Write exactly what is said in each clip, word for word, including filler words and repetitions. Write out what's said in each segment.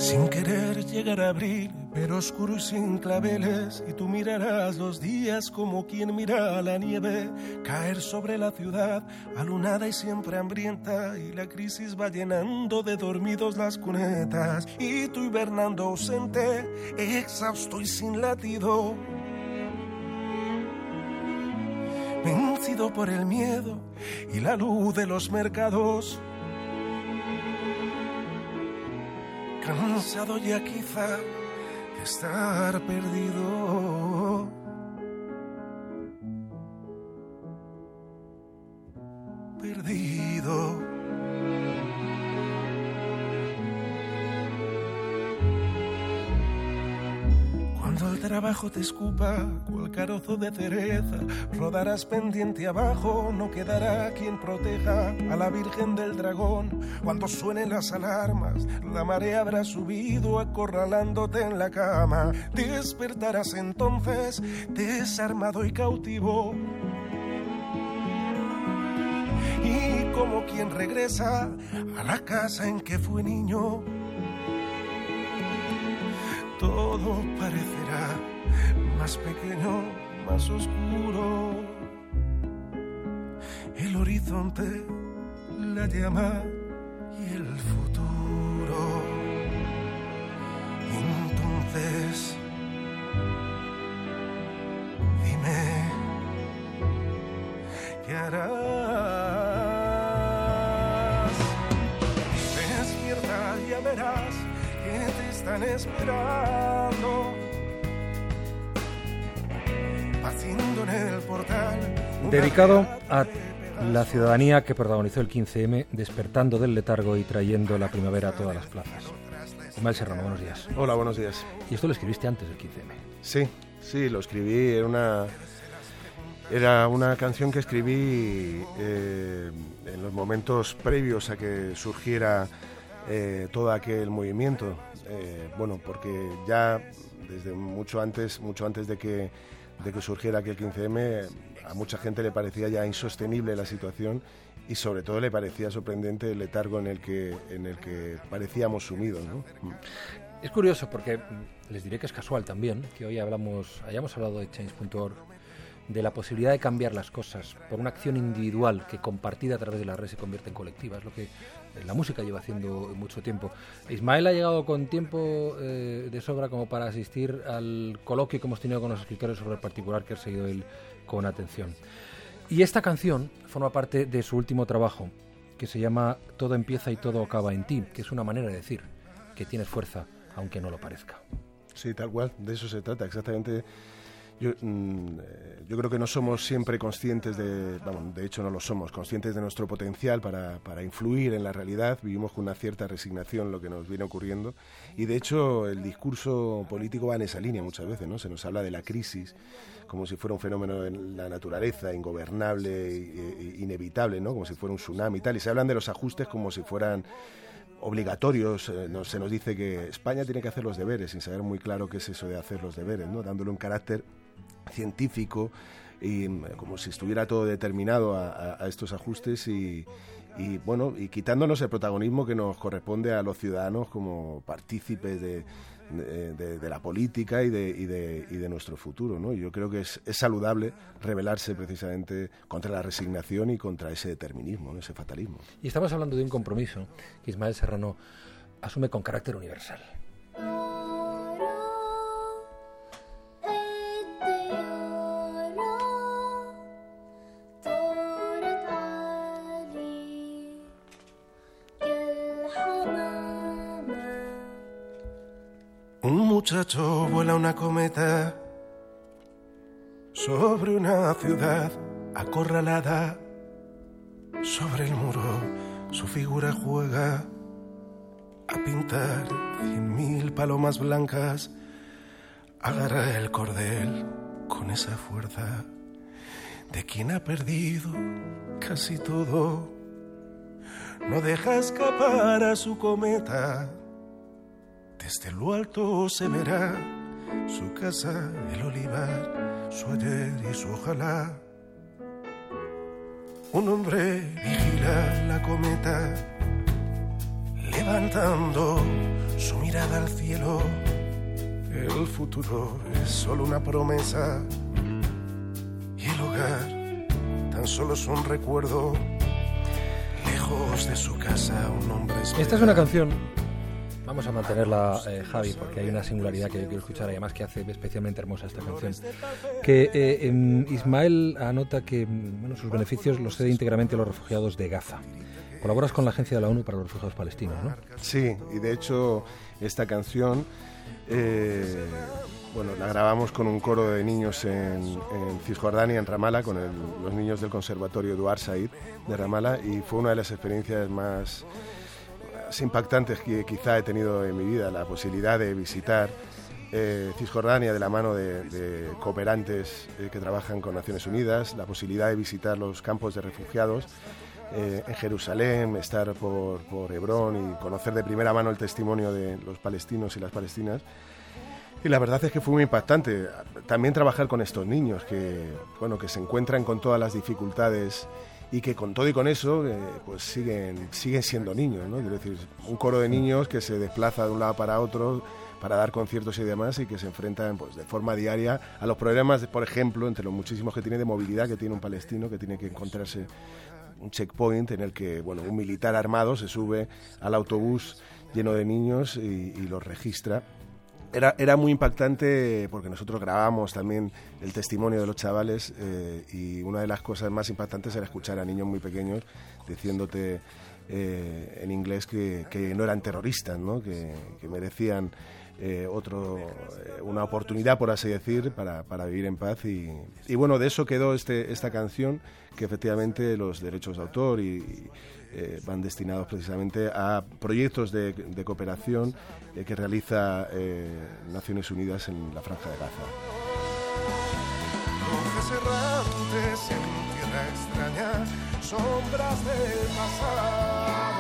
Sin querer llegar a abrir, pero oscuro y sin claveles, y tú mirarás los días como quien mira la nieve caer sobre la ciudad, alunada y siempre hambrienta, y la crisis va llenando de dormidos las cunetas, y tú hibernando ausente, exhausto y sin latido, vencido por el miedo y la luz de los mercados, cansado ya quizá de estar perdido. Perdido. Cuando el trabajo te escupa cual carozo de cereza, rodarás pendiente abajo, no quedará quien proteja a la Virgen del Dragón. Cuando suenen las alarmas, la marea habrá subido acorralándote en la cama. Despertarás entonces desarmado y cautivo, y como quien regresa a la casa en que fue niño, todo parecerá más pequeño, más oscuro. El horizonte, la llama y el futuro. Entonces, dime, ¿qué harás? Despierta, ya verás que te están esperando, haciendo en el portal. Dedicado a la ciudadanía que protagonizó el quince eme, despertando del letargo y trayendo la primavera a todas las plazas. Ismael Serrano, buenos días. Hola, buenos días. ¿Y esto lo escribiste antes del quince eme? Sí, sí, lo escribí. Era una, era una canción que escribí eh, en los momentos previos a que surgiera Eh, todo aquel movimiento, eh, bueno, porque ya desde mucho antes, mucho antes de que, de que surgiera aquel quince eme, a mucha gente le parecía ya insostenible la situación y sobre todo le parecía sorprendente el letargo en el que, en el que parecíamos sumidos, ¿no? Es curioso porque les diré que es casual también que hoy hablamos, hayamos hablado de change punto org, de la posibilidad de cambiar las cosas por una acción individual que compartida a través de la red se convierte en colectiva. Es lo que la música lleva haciendo mucho tiempo. Ismael ha llegado con tiempo eh, de sobra como para asistir al coloquio que hemos tenido con los escritores sobre el particular que ha seguido él con atención. Y esta canción forma parte de su último trabajo, que se llama Todo empieza y todo acaba en ti, que es una manera de decir que tienes fuerza, aunque no lo parezca. Sí, tal cual, de eso se trata, exactamente. Yo, yo creo que no somos siempre conscientes de, vamos, de hecho no lo somos, conscientes de nuestro potencial para, para influir en la realidad. Vivimos con una cierta resignación lo que nos viene ocurriendo y de hecho el discurso político va en esa línea muchas veces, ¿no? Se nos habla de la crisis como si fuera un fenómeno en la naturaleza, ingobernable, e, e, inevitable, ¿no? Como si fuera un tsunami y tal, y se hablan de los ajustes como si fueran obligatorios. Eh, no, se nos dice que España tiene que hacer los deberes sin saber muy claro qué es eso de hacer los deberes, ¿no? Dándole un carácter científico y como si estuviera todo determinado a, a, a estos ajustes y, y bueno, y quitándonos el protagonismo que nos corresponde a los ciudadanos como partícipes de, de, de, de la política y de, y de, y de nuestro futuro, ¿no? Yo creo que es, es saludable rebelarse precisamente contra la resignación y contra ese determinismo, ¿no? Ese fatalismo. Y estamos hablando de un compromiso que Ismael Serrano asume con carácter universal. Un muchacho vuela una cometa sobre una ciudad acorralada. Sobre el muro su figura juega a pintar cien mil palomas blancas. Agarra el cordel con esa fuerza de quien ha perdido casi todo. No deja escapar a su cometa. Desde lo alto se verá su casa, el olivar, su ayer y su ojalá. Un hombre vigila la cometa, levantando su mirada al cielo, el futuro es solo una promesa y el hogar tan solo es un recuerdo. Lejos de su casa un hombre espera. Esta es una canción, vamos a mantenerla, eh, Javi, porque hay una singularidad que yo quiero escuchar, además que hace especialmente hermosa esta canción, que eh, eh, Ismael anota que bueno, sus beneficios los cede íntegramente a los refugiados de Gaza. Colaboras con la Agencia de la ONU para los Refugiados Palestinos, ¿no? Sí, y de hecho esta canción eh, bueno, la grabamos con un coro de niños en, en Cisjordania, en Ramallah, con el, los niños del Conservatorio Eduard Said de Ramallah, y fue una de las experiencias más, más impactantes que quizá he tenido en mi vida, la posibilidad de visitar eh, Cisjordania de la mano de, de cooperantes eh, que trabajan con Naciones Unidas, la posibilidad de visitar los campos de refugiados Eh, en Jerusalén, estar por, por Hebrón y conocer de primera mano el testimonio de los palestinos y las palestinas. Y la verdad es que fue muy impactante. También trabajar con estos niños que, bueno, que se encuentran con todas las dificultades y que con todo y con eso eh, pues siguen, siguen siendo niños, ¿no? Quiero decir, un coro de niños que se desplaza de un lado para otro para dar conciertos y demás, y que se enfrentan pues de forma diaria a los problemas, de, por ejemplo, entre los muchísimos que tiene de movilidad que tiene un palestino, que tiene que encontrarse un checkpoint en el que bueno, un militar armado se sube al autobús lleno de niños y, y los registra. Era, era muy impactante porque nosotros grabamos también el testimonio de los chavales eh, y una de las cosas más impactantes era escuchar a niños muy pequeños diciéndote eh, en inglés que, que no eran terroristas, ¿no? que, que merecían eh, otro, eh, una oportunidad, por así decir, para, para vivir en paz. Y, y bueno, de eso quedó este, esta canción, que efectivamente los derechos de autor y, y eh, van destinados precisamente a proyectos de, de cooperación eh, que realiza eh, Naciones Unidas en la Franja de Gaza. Luces errantes en tierra extraña, sombras del pasado.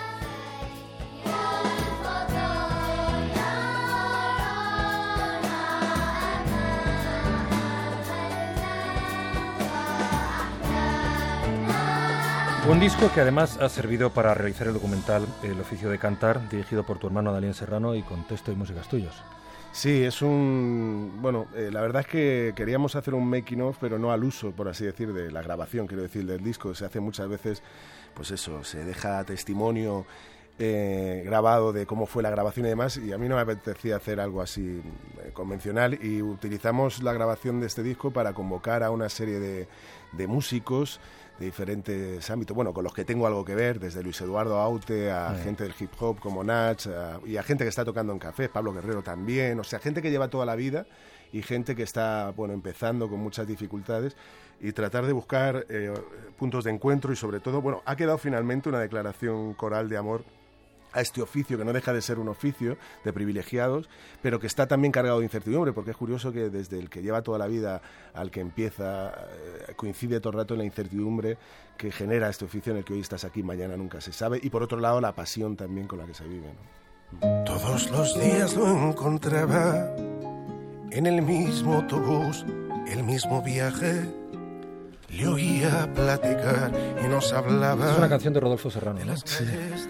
Un disco que además ha servido para realizar el documental El oficio de cantar, dirigido por tu hermano Daniel Serrano y con texto y músicas tuyos. Sí, es un... Bueno, eh, la verdad es que queríamos hacer un making of, pero no al uso, por así decir, de la grabación, quiero decir, del disco. Se hace muchas veces, pues eso, se deja testimonio eh, grabado de cómo fue la grabación y demás, y a mí no me apetecía hacer algo así eh, convencional, y utilizamos la grabación de este disco para convocar a una serie de, de músicos de diferentes ámbitos, bueno, con los que tengo algo que ver, desde Luis Eduardo Aute a sí. gente del hip hop como Nach, a, y a gente que está tocando en cafés, Pablo Guerrero también, o sea, gente que lleva toda la vida y gente que está, bueno, empezando con muchas dificultades, y tratar de buscar eh, puntos de encuentro y sobre todo, bueno, ha quedado finalmente una declaración coral de amor a este oficio, que no deja de ser un oficio de privilegiados, pero que está también cargado de incertidumbre, porque es curioso que desde el que lleva toda la vida al que empieza, eh, coincide todo el rato en la incertidumbre que genera este oficio en el que hoy estás aquí, mañana nunca se sabe, y por otro lado la pasión también con la que se vive, ¿no? Todos los días lo encontraba en el mismo autobús, el mismo viaje. Le oía platicar y nos hablaba. Es una canción de Rodolfo Serrano, ¿no? Sí.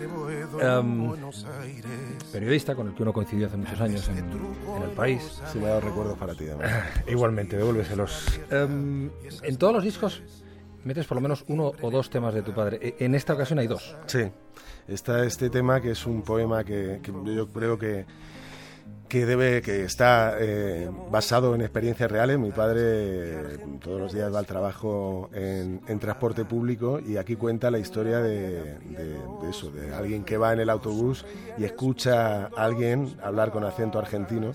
Um, periodista con el que uno coincidió hace muchos años en, en El País. Sí, me ha dado recuerdos para ti, además. Igualmente, devuélveselos. Um, en todos los discos metes por lo menos uno o dos temas de tu padre. En esta ocasión hay dos. Sí. Está este tema que es un poema que, que yo creo que que debe que está eh, basado en experiencias reales. Mi padre eh, todos los días va al trabajo en, en transporte público, y aquí cuenta la historia de, de, de eso, de alguien que va en el autobús y escucha a alguien hablar con acento argentino,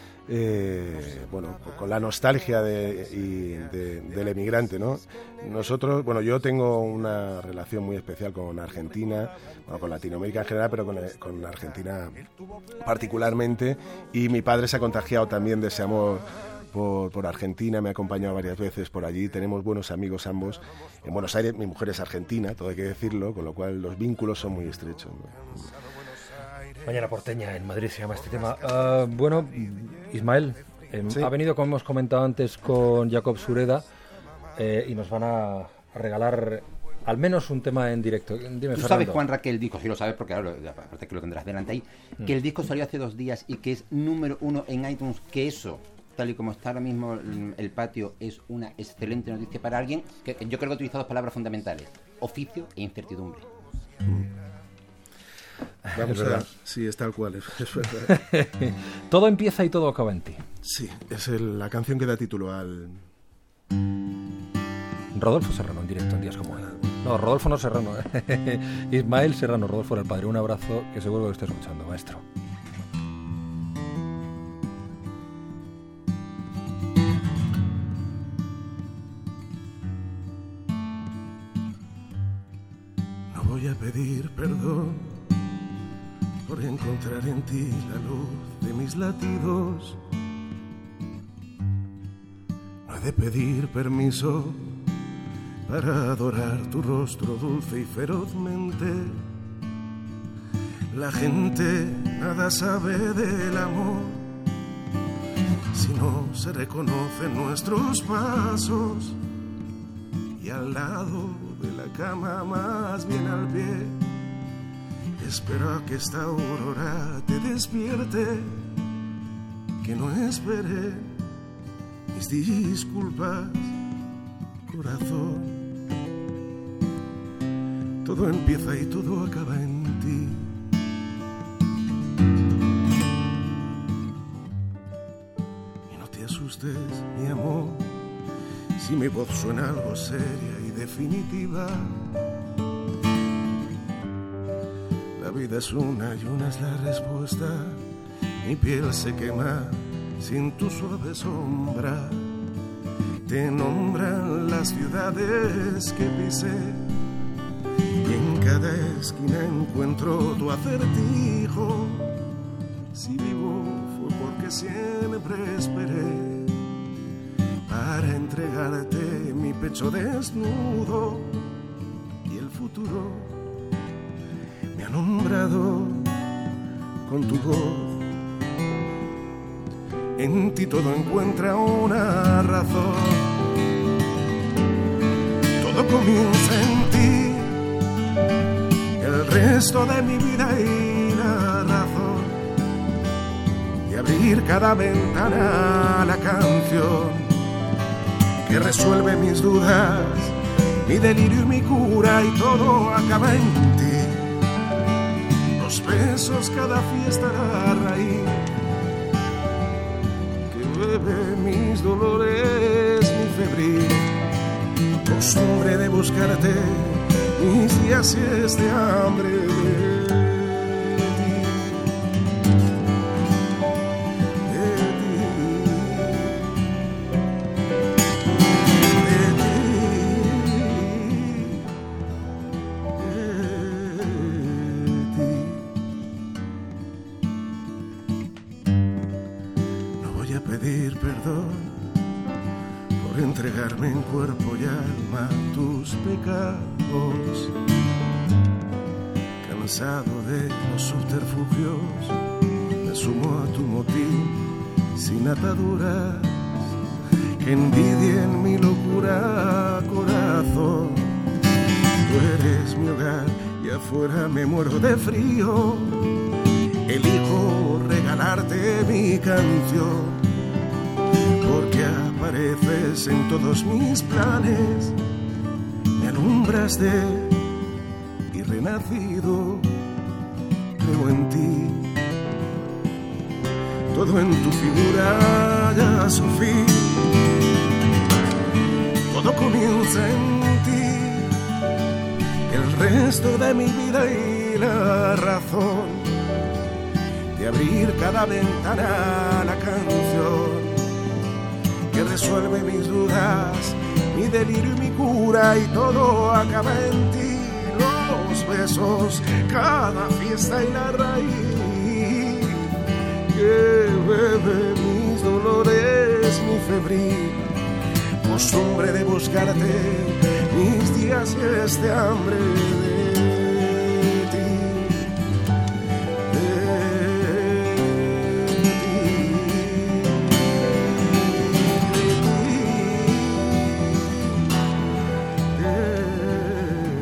eh, bueno, con la nostalgia de, y de, del emigrante, ¿no? Nosotros, bueno, yo tengo una relación muy especial con Argentina, bueno, con Latinoamérica en general, pero con, con Argentina particularmente, y mi padre se ha contagiado también de ese amor por, por Argentina, me ha acompañado varias veces por allí, tenemos buenos amigos ambos. En Buenos Aires mi mujer es argentina, todo hay que decirlo, con lo cual los vínculos son muy estrechos, ¿no? Mañana porteña, en Madrid se llama este tema. Uh, bueno, Ismael, eh, sí. ha venido, como hemos comentado antes, con Jacob Sureda, eh, y nos van a regalar al menos un tema en directo. Dime, Tú Fernando. sabes, Juanra, que el disco, si lo sabes, porque claro, aparte que lo tendrás delante ahí, Mm. que el disco salió hace dos días y que es número uno en iTunes, que eso, tal y como está ahora mismo el, el patio, es una excelente noticia para alguien que yo creo que ha utilizado dos palabras fundamentales: oficio e incertidumbre. Vamos Es a... verdad. Sí, es tal cual, es, es verdad. Todo empieza y todo acaba en ti. Sí, es el- la canción que da título al... Rodolfo Serrano en directo en días como hoy. No, Rodolfo no Serrano. ¿eh? Ismael Serrano, Rodolfo era el padre. Un abrazo, que seguro que lo está escuchando, maestro. No voy a pedir perdón por encontrar en ti la luz de mis latidos. No he de pedir permiso para adorar tu rostro dulce y ferozmente. La gente nada sabe del amor si no se reconocen nuestros pasos. Y al lado de la cama, más bien al pie, espero a que esta aurora te despierte, que no espere mis disculpas, corazón. Todo empieza y todo acaba en ti. Y no te asustes, mi amor, si mi voz suena algo seria y definitiva. La vida es una y una es la respuesta. Mi piel se quema sin tu suave sombra. Te nombran las ciudades que pisé y en cada esquina encuentro tu acertijo. Si vivo fue porque siempre esperé para entregarte mi pecho desnudo, y el futuro me ha nombrado con tu voz. En ti todo encuentra una razón, todo comienza en ti, el resto de mi vida y la razón de abrir cada ventana a la canción que resuelve mis dudas, mi delirio y mi cura, y todo acaba en ti. Los besos, cada fiesta, la raíz que bebe mis dolores, mi febril costumbre de buscarte, mis días y este hambre de ti, de ti, de ti, de ti. No voy a pedir perdón por entregarme en cuerpo y alma a tus pecados. Cansado de los subterfugios, me sumo a tu motín sin ataduras. Que envidien mi locura, corazón. Tú eres mi hogar y afuera me muero de frío. Elijo regalarte mi canción, porque apareces en todos mis planes, me alumbras de y renacido, creo en ti. Todo en tu figura ya su fin, todo comienza en ti, el resto de mi vida y la razón de abrir cada ventana a la canción que resuelve mis dudas, mi delirio y mi cura, y todo acaba en ti. Los besos, cada fiesta y la raíz que bebe mis dolores, mi febril costumbre de buscarte, mis días y este hambre de ti, de ti, de ti, de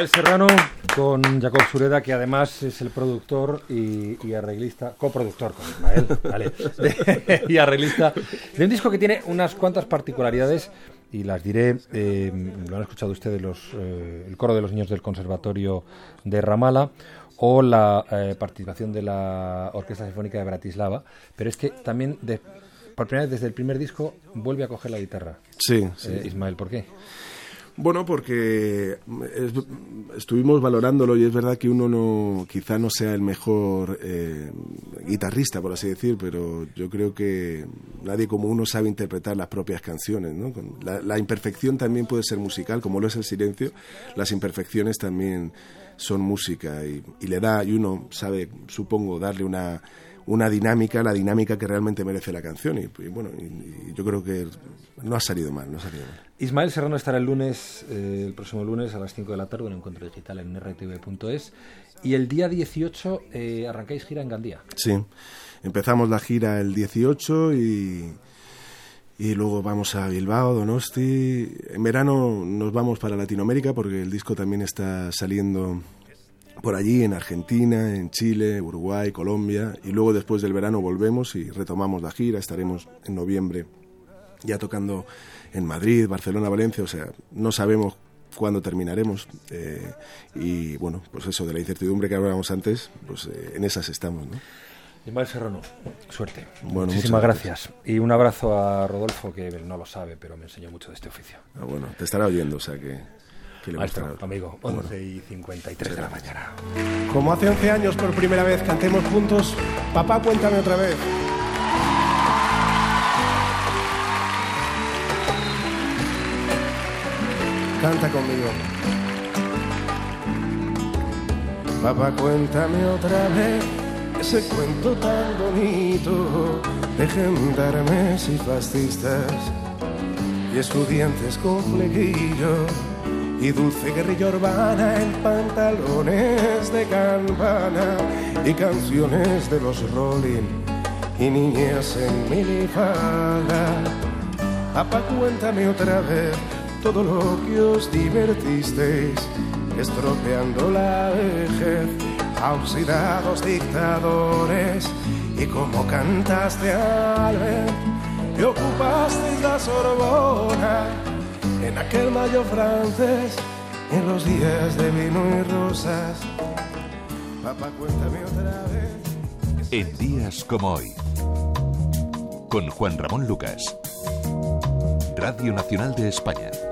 Ismael Serrano con Jacob Sureda, que además es el productor y, y arreglista, coproductor con Ismael, vale, de, y arreglista de un disco que tiene unas cuantas particularidades y las diré, eh, lo han escuchado ustedes, los, eh, el coro de los niños del Conservatorio de Ramallah o la eh, participación de la Orquesta Sinfónica de Bratislava, pero es que también de, por primera vez desde el primer disco vuelve a coger la guitarra. Sí, sí. Eh, Ismael, ¿por qué? Bueno, porque es, estuvimos valorándolo y es verdad que uno no, quizá no sea el mejor eh, guitarrista, por así decir, pero yo creo que nadie como uno sabe interpretar las propias canciones, ¿no? La, la imperfección también puede ser musical, como lo es el silencio, las imperfecciones también son música y, y le da, y uno sabe, supongo, darle una, una dinámica, la dinámica que realmente merece la canción y, y bueno, y, y yo creo que no ha salido mal, no ha salido mal. Ismael Serrano estará el lunes, eh, el próximo lunes a las cinco de la tarde en un encuentro digital en erre te ve punto es y el día dieciocho eh, arrancáis gira en Gandía. Sí, empezamos la gira el dieciocho y, y luego vamos a Bilbao, Donosti. En verano nos vamos para Latinoamérica porque el disco también está saliendo por allí, en Argentina, en Chile, Uruguay, Colombia, y luego después del verano volvemos y retomamos la gira. Estaremos en noviembre ya tocando en Madrid, Barcelona, Valencia, o sea, no sabemos cuándo terminaremos eh, y bueno, pues eso de la incertidumbre que hablábamos antes, pues eh, en esas estamos, ¿no? Ismael Serrano, suerte. Bueno, muchísimas gracias. gracias. Y un abrazo a Rodolfo, que él no lo sabe, pero me enseñó mucho de este oficio. Ah, bueno, te estará oyendo, o sea que, que le Maestro, gustará. Amigo, once y cincuenta y tres de la mañana. Como hace once años por primera vez cantemos juntos, papá, cuéntame otra vez. Canta conmigo. Papá, cuéntame otra vez ese cuento tan bonito de gendarmes y fascistas y estudiantes con flequillo y dulce guerrilla urbana en pantalones de campana y canciones de los Rolling y niñas en minifalda. Papá, cuéntame otra vez todo lo que os divertisteis, estropeando la vejez a oxidados dictadores, y cómo cantaste al ver y ocupasteis la Sorbona en aquel mayo francés, en los días de vino y rosas. Papá, cuéntame otra vez. En días como hoy, con Juan Ramón Lucas, Radio Nacional de España.